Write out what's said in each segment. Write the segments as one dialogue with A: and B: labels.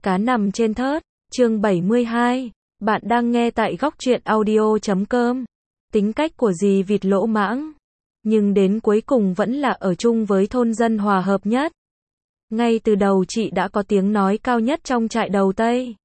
A: Cá nằm trên thớt, chương 72. Bạn đang nghe tại góc truyện audio.com. Tính cách của dì vịt lỗ mãng, nhưng đến cuối cùng vẫn là ở chung với thôn dân hòa hợp nhất. Ngay từ đầu chị đã có tiếng nói cao nhất trong trại đầu Tây.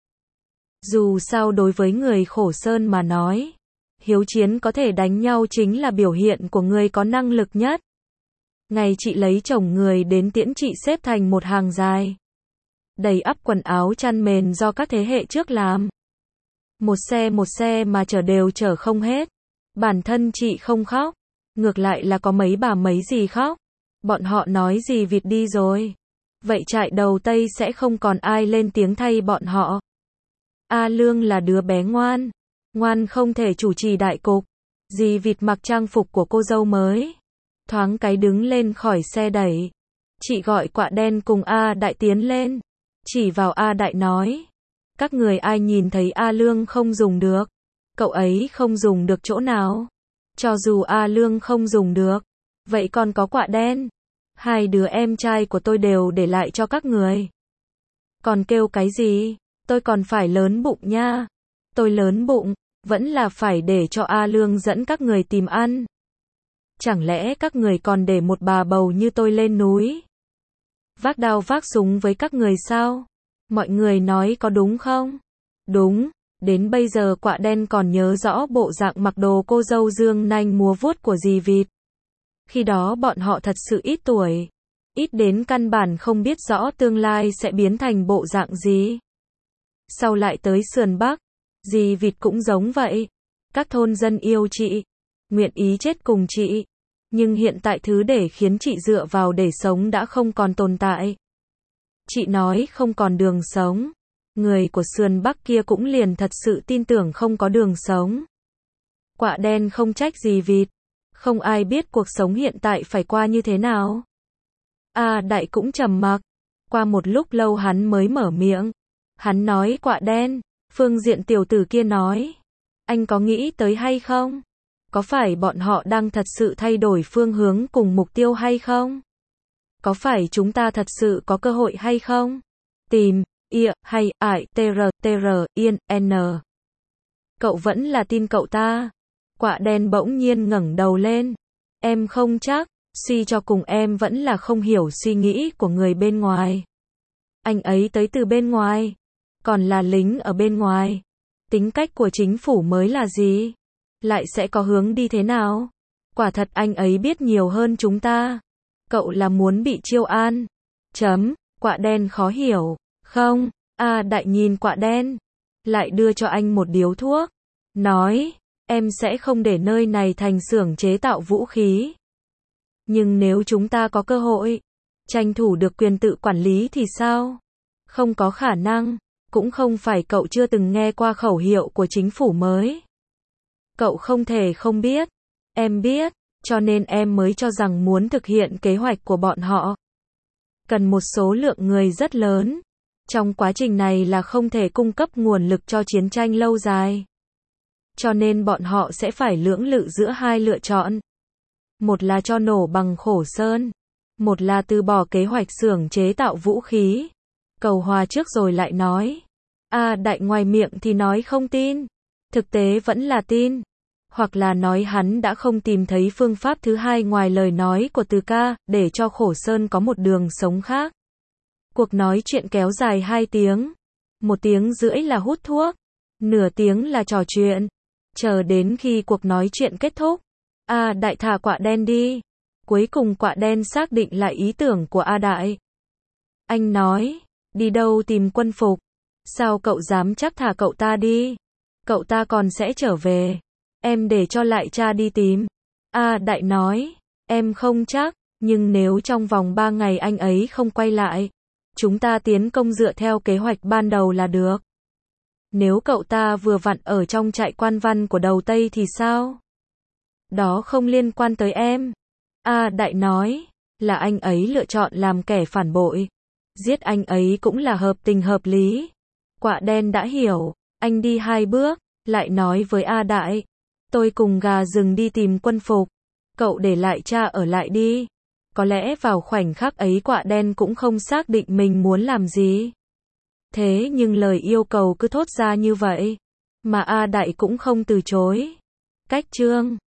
A: Dù sao đối với người khổ sơn mà nói, hiếu chiến có thể đánh nhau chính là biểu hiện của người có năng lực nhất. Ngày chị lấy chồng người đến tiễn chị xếp thành một hàng dài, đầy ắp quần áo chăn mền do các thế hệ trước làm. Một xe mà chở đều chở không hết. Bản thân chị không khóc, ngược lại là có mấy bà mấy dì khóc. Bọn họ nói dì vịt đi rồi, vậy trại đầu Tây sẽ không còn ai lên tiếng thay bọn họ. A Lương là đứa bé ngoan, ngoan không thể chủ trì đại cục. Dì vịt mặc trang phục của cô dâu mới, thoáng cái đứng lên khỏi xe đẩy. Chị gọi Quạ Đen cùng A Đại tiến lên, chỉ vào A Đại nói: các người ai nhìn thấy A Lương không dùng được? Cậu ấy không dùng được chỗ nào? Cho dù A Lương không dùng được, vậy còn có Quạ Đen. Hai đứa em trai của tôi đều để lại cho các người. Còn kêu cái gì? Tôi còn phải lớn bụng nha. Tôi lớn bụng, vẫn là phải để cho A Lương dẫn các người tìm ăn. Chẳng lẽ các người còn để một bà bầu như tôi lên núi vác đao vác súng với các người sao? Mọi người nói có đúng không? Đúng, đến bây giờ Quạ Đen còn nhớ rõ bộ dạng mặc đồ cô dâu dương nanh múa vuốt của dì vịt. Khi đó bọn họ thật sự ít tuổi, ít đến căn bản không biết rõ tương lai sẽ biến thành bộ dạng gì. Sau lại tới sườn Bắc, dì vịt cũng giống vậy. Các thôn dân yêu chị, nguyện ý chết cùng chị. Nhưng hiện tại thứ để khiến chị dựa vào để sống đã không còn tồn tại. Chị nói không còn đường sống. Người của sườn Bắc kia cũng liền thật sự tin tưởng không có đường sống. Quạ Đen không trách dì vịt. Không ai biết cuộc sống hiện tại phải qua như thế nào. A Đại cũng trầm mặc. Qua một lúc lâu hắn mới mở miệng. Hắn nói: Quạ Đen, phương diện tiểu tử kia nói, anh có nghĩ tới hay không? Có phải bọn họ đang thật sự thay đổi phương hướng cùng mục tiêu hay không? Có phải chúng ta thật sự có cơ hội hay không? Tìm, ia, hay, ải, tr, yên, n. Cậu vẫn là tin cậu ta. Quạ Đen bỗng nhiên ngẩng đầu lên. Em không chắc, suy cho cùng em vẫn là không hiểu suy nghĩ của người bên ngoài. Anh ấy tới từ bên ngoài, còn là lính ở bên ngoài. Tính cách của chính phủ mới là gì? Lại sẽ có hướng đi thế nào? Quả thật anh ấy biết nhiều hơn chúng ta. Cậu là muốn bị chiêu an. Quạ Đen khó hiểu. Không, A Đại nhìn Quạ Đen, lại đưa cho anh một điếu thuốc. Nói, em sẽ không để nơi này thành xưởng chế tạo vũ khí. Nhưng nếu chúng ta có cơ hội, tranh thủ được quyền tự quản lý thì sao? Không có khả năng. Cũng không phải cậu chưa từng nghe qua khẩu hiệu của chính phủ mới. Cậu không thể không biết. Em biết, cho nên em mới cho rằng muốn thực hiện kế hoạch của bọn họ cần một số lượng người rất lớn. Trong quá trình này là không thể cung cấp nguồn lực cho chiến tranh lâu dài. Cho nên bọn họ sẽ phải lưỡng lự giữa hai lựa chọn. Một là cho nổ bằng khổ sơn. Một là từ bỏ kế hoạch xưởng chế tạo vũ khí. Cầu hòa trước rồi lại nói. A Đại ngoài miệng thì nói không tin, thực tế vẫn là tin. Hoặc là nói hắn đã không tìm thấy phương pháp thứ hai ngoài lời nói của Từ Ca, để cho Khổ Sơn có một đường sống khác. Cuộc nói chuyện kéo dài 2 tiếng. 1 tiếng rưỡi là hút thuốc, nửa tiếng là trò chuyện. Chờ đến khi cuộc nói chuyện kết thúc, A Đại thả Quạ Đen đi. Cuối cùng Quạ Đen xác định lại ý tưởng của A Đại. Anh nói, đi đâu tìm quân phục? Sao cậu dám chắc thả cậu ta đi? Cậu ta còn sẽ trở về. Em để cho lại cha đi tìm. A Đại nói, em không chắc, nhưng nếu trong vòng 3 ngày anh ấy không quay lại, chúng ta tiến công dựa theo kế hoạch ban đầu là được. Nếu cậu ta vừa vặn ở trong trại quan văn của đầu Tây thì sao? Đó không liên quan tới em. A Đại nói, là anh ấy lựa chọn làm kẻ phản bội. Giết anh ấy cũng là hợp tình hợp lý. Quạ Đen đã hiểu, anh đi 2 bước, lại nói với A Đại, tôi cùng gà rừng đi tìm quân phục, cậu để lại cha ở lại đi. Có lẽ vào khoảnh khắc ấy Quạ Đen cũng không xác định mình muốn làm gì. Thế nhưng lời yêu cầu cứ thốt ra như vậy, mà A Đại cũng không từ chối. Cách chương